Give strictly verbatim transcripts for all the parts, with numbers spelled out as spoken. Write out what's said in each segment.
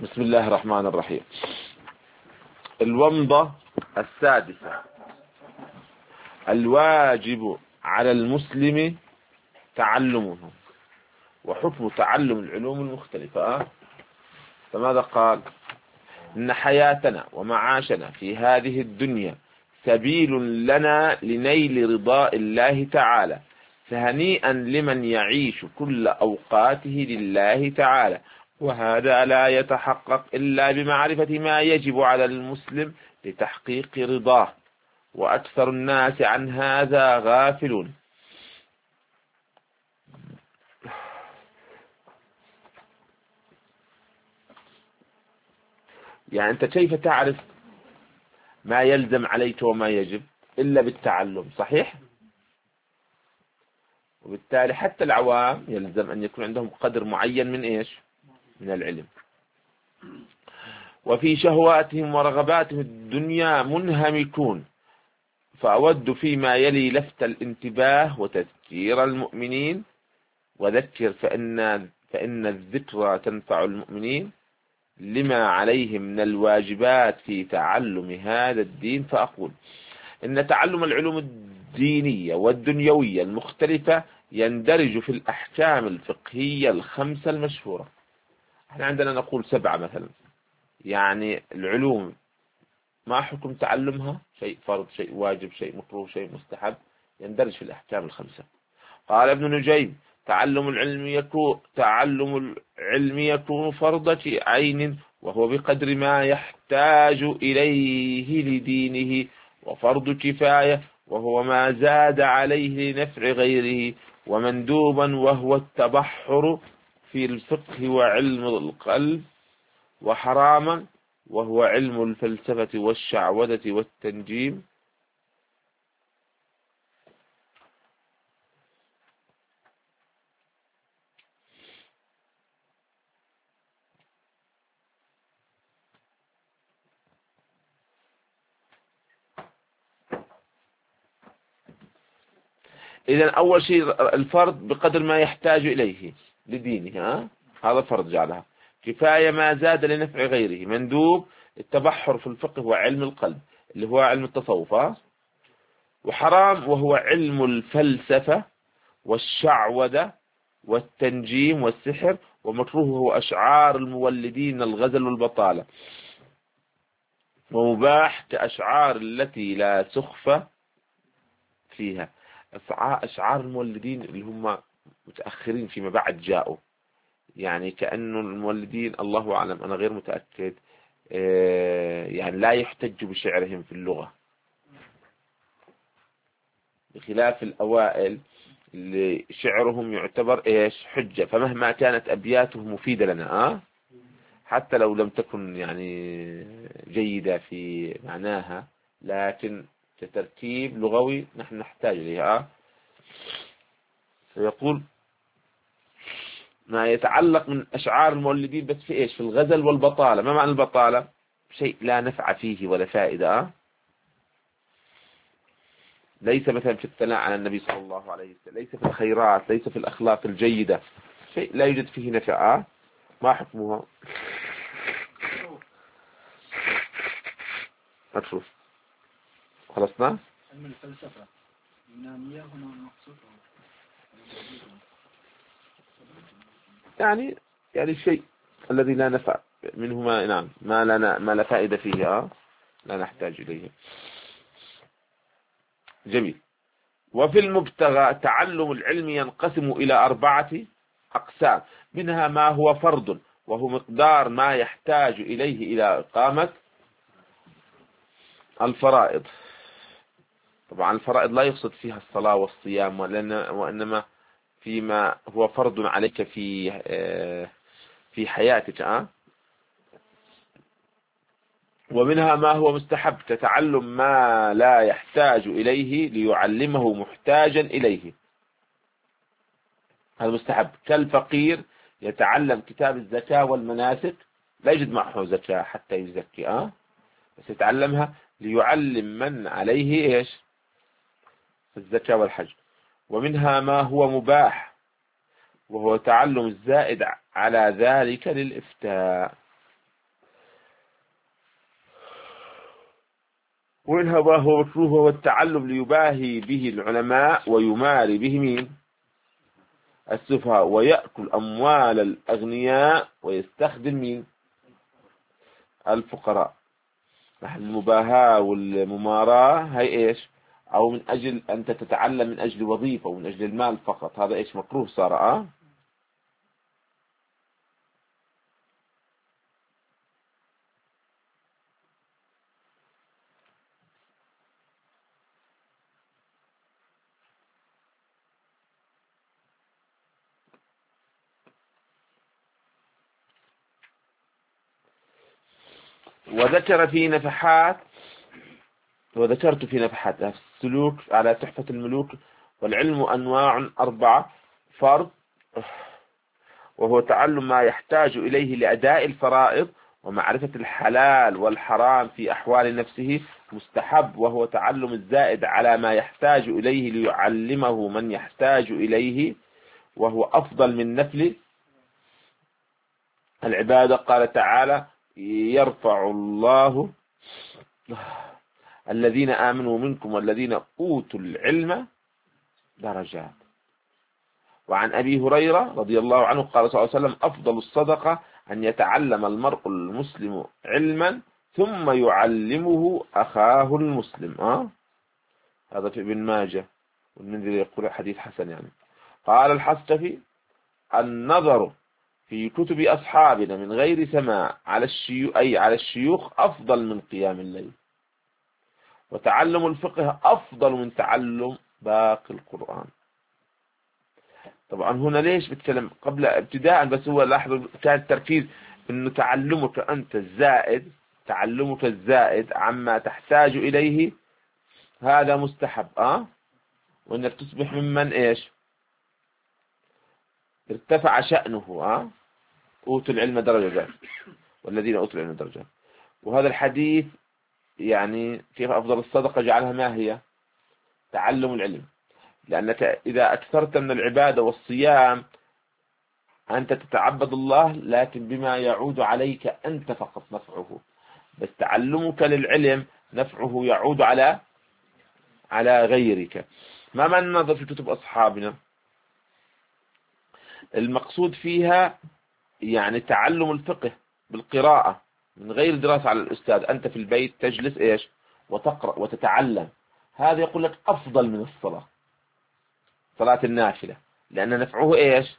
بسم الله الرحمن الرحيم. الومضة السادسة: الواجب على المسلم تعلمه، وحكم تعلم العلوم المختلفة. فماذا قال؟ إن حياتنا ومعاشنا في هذه الدنيا سبيل لنا لنيل رضاء الله تعالى، فهنيئا لمن يعيش كل أوقاته لله تعالى، وهذا لا يتحقق إلا بمعرفة ما يجب على المسلم لتحقيق رضاه، وأكثر الناس عن هذا غافلون. يعني أنت كيف تعرف ما يلزم عليك وما يجب إلا بالتعلم، صحيح؟ وبالتالي حتى العوام يلزم أن يكون عندهم قدر معين من إيش؟ من العلم. وفي شهواتهم ورغباتهم الدنيا منهمكون، فأود فيما يلي لفت الانتباه وتذكير المؤمنين، وذكر فإن فإن الذكرى تنفع المؤمنين لما عليهم من الواجبات في تعلم هذا الدين. فأقول إن تعلم العلوم الدينية والدنيوية المختلفة يندرج في الأحكام الفقهية الخمسة المشهورة. احنا عندنا نقول سبعة مثلا، يعني العلوم ما حكم تعلمها؟ شيء فرض، شيء واجب، شيء مكروه، شيء مستحب، يندرج في الأحكام الخمسة. قال ابن نجيم: تعلم العلم يكون تعلم العلم يكون فرض عين، وهو بقدر ما يحتاج إليه لدينه، وفرض كفاية، وهو ما زاد عليه لنفع غيره، ومندوبا، وهو التبحر في الفقه وعلم القلب، وحراما، وهو علم الفلسفة والشعوذة والتنجيم. إذا أول شيء الفرض بقدر ما يحتاج إليه لدينه، ها؟ هذا فرض جعلها. كفاية ما زاد لنفع غيره. مندوب التبحر في الفقه وعلم القلب اللي هو علم التصوف. وحرام وهو علم الفلسفة والشعوذة والتنجيم والسحر. ومكروه هو أشعار المولدين الغزل والبطالة. ومباح كأشعار التي لا سخف فيها. أشعار المولدين اللي هم متأخرين فيما بعد جاءوا، يعني كأنه المولدين الله أعلم، أنا غير متأكد، يعني لا يحتج بشعرهم في اللغة، بخلاف الأوائل اللي شعرهم يعتبر إيش؟ حجة. فمهما كانت أبياتهم مفيدة لنا، أه؟ حتى لو لم تكن يعني جيدة في معناها، لكن كترتيب لغوي نحن نحتاج إليها. أه؟ فيقول ما يتعلق من أشعار المولدين بس في إيش؟ في الغزل والبطالة. ما معنى البطالة؟ شيء لا نفع فيه ولا فائدة. أه؟ ليس مثلا في الثناء على النبي صلى الله عليه وسلم، ليس في الخيرات، ليس في الأخلاق الجيدة، شيء لا يوجد فيه نفع. أه؟ ما حكمها؟ أشوف خلصنا. علم الفلسفة اليونانية هنا مقصود، يعني يعني الشيء الذي لا نفع منه، ما نعم ما لا ما لا فائدة فيه، أه؟ لا نحتاج إليه. جميل. وفي المبتغى تعلم العلم ينقسم إلى أربعة أقسام، منها ما هو فرض، وهو مقدار ما يحتاج إليه إلى إقامة الفرائض. طبعا الفرائض لا يقصد فيها الصلاة والصيام، وإنما فيما هو فرض عليك في في حياتك. أه؟ ومنها ما هو مستحب كتعلم ما لا يحتاج إليه ليعلمه محتاجا إليه، هذا مستحب. كالفقير يتعلم كتاب الزكاة والمناسك، لا يجد معه زكاة حتى يزكي، أه؟ بس يتعلمها ليعلم من عليه إيش؟ الزكاة والحج. ومنها ما هو مباح، وهو تعلم الزائد على ذلك للإفتاء. وإنها هو مكروه هو التعلم ليباهي به العلماء ويماري به مين؟ السفهاء، ويأكل أموال الأغنياء ويستخدم مين؟ الفقراء. المباهاة والمماراة هي إيش؟ أو من أجل أنت تتعلم من أجل وظيفة ومن أجل المال فقط، هذا إيش؟ مكروه صار. أه وذكر في نفحات وذكرت في نفحات السلوك على تحفة الملوك: والعلم أنواع أربعة: فرض، وهو تعلم ما يحتاج إليه لأداء الفرائض ومعرفة الحلال والحرام في أحوال نفسه. مستحب، وهو تعلم الزائد على ما يحتاج إليه ليعلمه من يحتاج إليه، وهو أفضل من نفل العبادة. قال تعالى: يرفع الله الذين آمنوا منكم والذين أوتوا العلم درجات. وعن أبي هريرة رضي الله عنه قال صلى الله عليه وسلم: أفضل الصدقة أن يتعلم المرء المسلم علما ثم يعلمه أخاه المسلم. أه؟ هذا في ابن ماجه، والمنذري يقول حديث حسن يعني. قال الحصتفي: النظر في كتب أصحابنا من غير سماع على الشيوخ أي على الشيوخ أفضل من قيام الليل. وتعلم الفقه أفضل من تعلم باقي القرآن. طبعا هنا ليش بتكلم قبل ابتداء، بس هو لاحظوا كان التركيز انه تعلمك انت الزائد، تعلمك الزائد عما تحتاج اليه هذا مستحب. اه وانك تصبح ممن ايش؟ ارتفع شأنه. اه اوتوا العلم درجات والذين اوتوا العلم درجات. وهذا الحديث يعني كيف افضل الصدقة جعلها ما هي؟ تعلم العلم، لانك اذا اكثرت من العبادة والصيام أنت تتعبد الله لكن بما يعود عليك أنت فقط نفعه، بس تعلمك للعلم نفعه يعود على على غيرك. ما معنى النظر في كتب أصحابنا؟ المقصود فيها يعني تعلم الفقه بالقراءة من غير دراسة على الأستاذ، أنت في البيت تجلس إيش وتقرأ وتتعلم. هذا يقول لك أفضل من الصلاة، صلاة النافلة، لأن نفعه إيش؟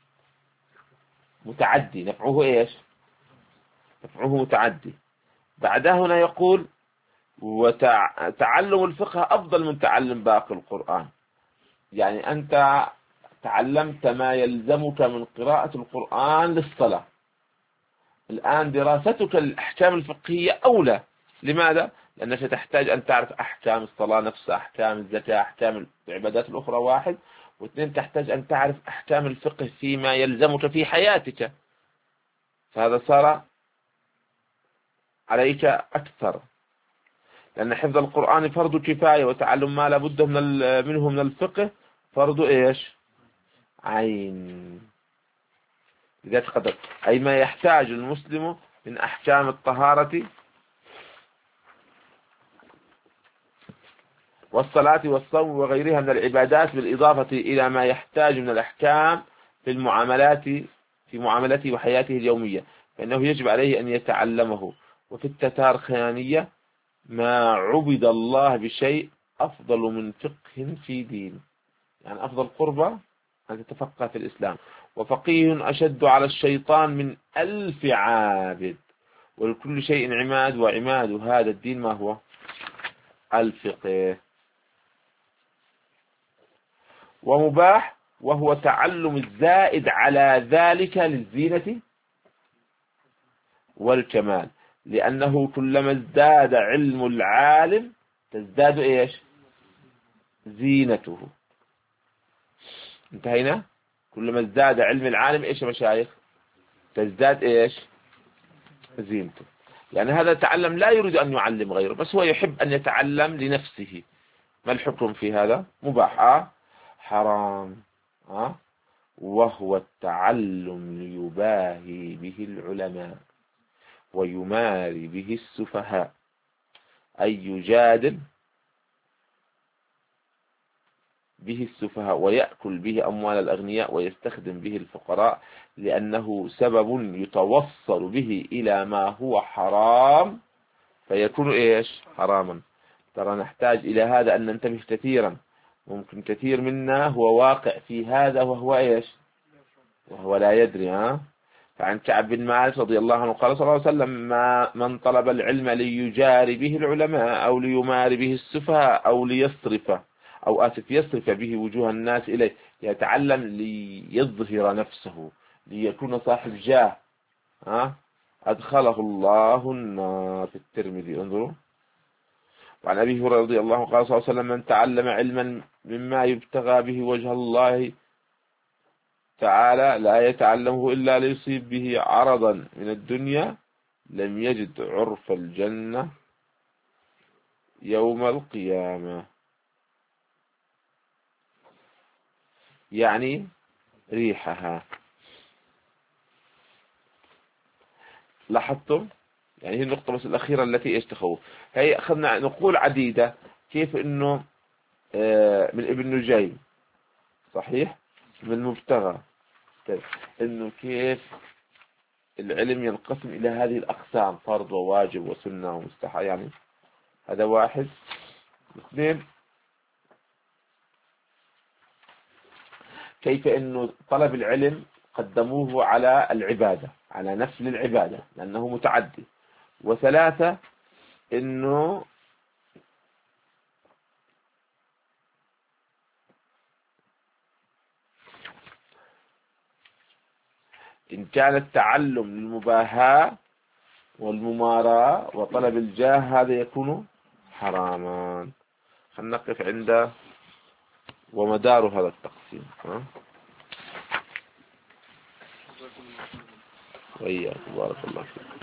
متعدي. نفعه إيش؟ نفعه متعدي. بعدها هنا يقول: وتعلم الفقه أفضل من تعلم باقي القرآن. يعني أنت تعلمت ما يلزمك من قراءة القرآن للصلاة، الآن دراستك للأحكام الفقهية أولى. لماذا؟ لأنك تحتاج أن تعرف أحكام الصلاة نفسها، أحكام الزكاة، أحكام العبادات الأخرى، واحد. واثنين، تحتاج أن تعرف أحكام الفقه فيما يلزمك في حياتك، فهذا صار عليك أكثر. لأن حفظ القرآن فرض كفاية، وتعلم ما لابد من منه من الفقه فرض إيش؟ عين. لذلك قدر أي ما يحتاج المسلم من أحكام الطهارة والصلاة والصوم وغيرها من العبادات، بالإضافة إلى ما يحتاج من الأحكام في المعاملات في معاملته وحياته اليومية، فإنه يجب عليه أن يتعلمه. وفي التتار خيانية: ما عبد الله بشيء أفضل من فقه في دين. يعني أفضل قربة أن تتفقه في الإسلام. وفقيه أشد على الشيطان من ألف عابد، ولكل شيء عماد، وعماد هذا الدين ما هو؟ الفقه. ومباح، وهو تعلم الزائد على ذلك للزينة والكمال، لأنه كلما ازداد علم العالم تزداد إيش؟ زينته. انتهينا. كلما ازداد علم العالم إيش يا مشايخ؟ تزداد إيش؟ زينته. يعني هذا تعلم لا يريد أن يعلم غيره، بس هو يحب أن يتعلم لنفسه. ما الحكم في هذا؟ مباح. آه حرام. آه وهو التعلم ليباهي به العلماء ويماري به السفهاء. أن يجادل به السفهاء ويأكل به أموال الأغنياء ويستخدم به الفقراء، لأنه سبب يتوصل به إلى ما هو حرام فيكون إيش حراما. ترى نحتاج إلى هذا أن ننتبه كثيرا. ممكن كثير منا هو واقع في هذا وهو إيش وهو لا يدري. ها فعن كعب بن مالك رضي الله عنه قال صلى الله عليه وسلم: ما من طلب العلم ليجاري به العلماء أو ليماري به السفهاء أو ليصرف أو آسف يصرف به وجوه الناس إليه، يتعلم ليظهر نفسه ليكون صاحب جاه، ها أدخله الله النار. في الترمذي انظروا. وعن أبي هريرة رضي الله عنه قال صلى الله عليه وسلم: من تعلم علما مما يبتغى به وجه الله تعالى لا يتعلمه إلا ليصيب به عرضا من الدنيا لم يجد عرف الجنة يوم القيامة. يعني ريحها. لاحظتم؟ يعني هي النقطة بس الأخيرة التي ايش تخوف. هي أخذنا نقول عديدة كيف إنه من ابن نجيم صحيح من مبتغى، طيب إنه كيف العلم ينقسم إلى هذه الأقسام: فرض وواجب وسنة ومستحب. يعني هذا واحد. اثنين، كيف إنه طلب العلم قدموه على العبادة، على نفل العبادة لأنه متعدي. وثلاثة، إنه إن كان التعلم للمباهاة والمماراة وطلب الجاه هذا يكون حراما. خلينا نقف عند ومدار هذا التقسيم. ها وإياك بارك الله فيك.